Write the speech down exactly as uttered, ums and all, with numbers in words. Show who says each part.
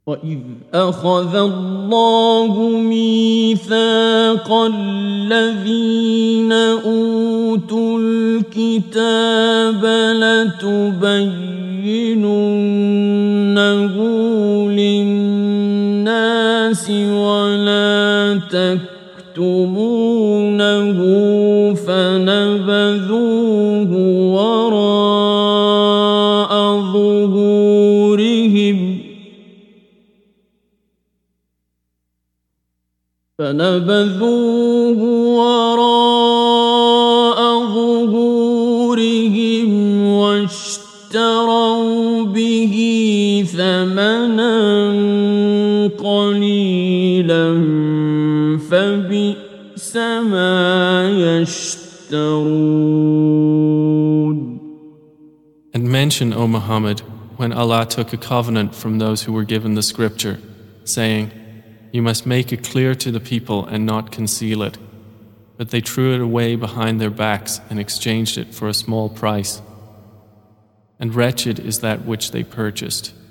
Speaker 1: وَإِذْ أَخَذَ اللَّهُ مِيثَاقَ الَّذِينَ أُوتُوا الْكِتَابَ لَتُبَيِّنُنَّهُ لِلنَّاسِ وَلَا تَكْتُمُونَهُ فَنَبَذُوهُ وَرَاءَ ظُهُورِهِمْ فنبذوه وراء ظهورهم واشتروا به ثمنا قليلا فبئس ما يشترون.
Speaker 2: And mention, O Muhammad, when Allah took a covenant from those who were given the scripture, saying, "You must make it clear to the people and not conceal it." But they threw it away behind their backs and exchanged it for a small price. And wretched is that which they purchased.